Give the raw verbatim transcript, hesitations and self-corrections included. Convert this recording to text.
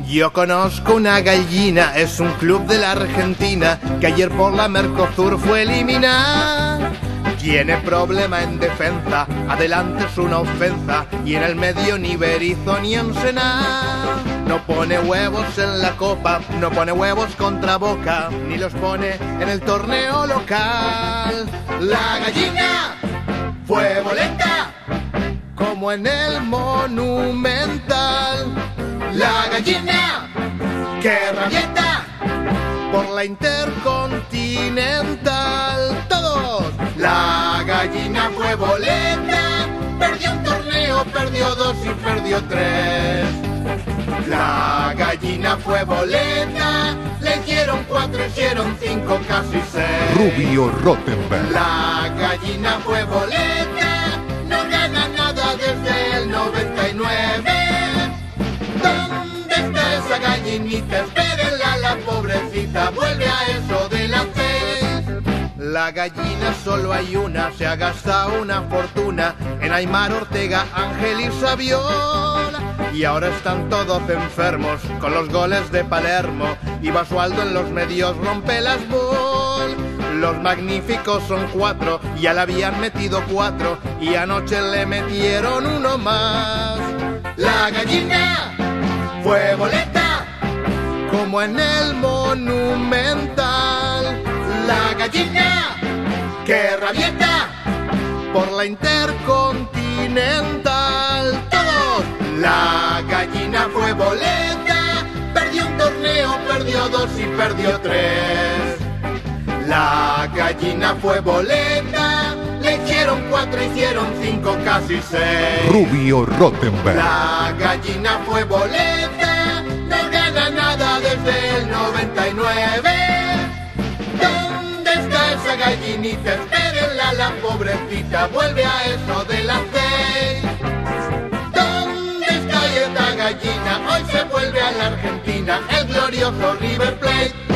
Yo conozco una gallina, es un club de la Argentina que ayer por la Mercosur fue eliminada. Tiene problema en defensa, adelante es una ofensa y en el medio ni Berizzo ni Ensenada. No pone huevos en la copa, no pone huevos contra Boca, ni los pone en el torneo local. La gallina fue boleta, como en el Monumental. La gallina que rabieta por la Intercontinental. Todos. La gallina fue boleta, perdió un torneo, perdió dos y perdió tres. La gallina fue boleta, le hicieron cuatro, hicieron cinco, casi seis. Rubio Rottenberg. La gallina fue boleta, no gana nada desde el noventa y nueve. ¿Dónde está esa gallinita? Espérenla, la pobrecita, vuelve a eso de las seis. La gallina solo hay una, se ha gastado una fortuna en Aimar, Ortega, Ángel y Saviola. Y ahora están todos enfermos con los goles de Palermo y Basualdo en los medios rompe las bol. Los magníficos son cuatro, ya le habían metido cuatro y anoche le metieron uno más. La gallina fue boleta, como en el Monumental. La gallina que rabieta por la Intercontinental. Todos. La gallina fue boleta, perdió un torneo, perdió dos y perdió tres. La gallina fue boleta, le hicieron cuatro, hicieron cinco, casi seis. Rubio Rottenberg. La gallina fue boleta, no gana nada desde el noventa y nueve. ¿Dónde está esa gallinita? Espérenla, la pobrecita, vuelve a eso de las seis. ¿Dónde está esta gallina? Hoy se vuelve a la Argentina, el glorioso River Plate.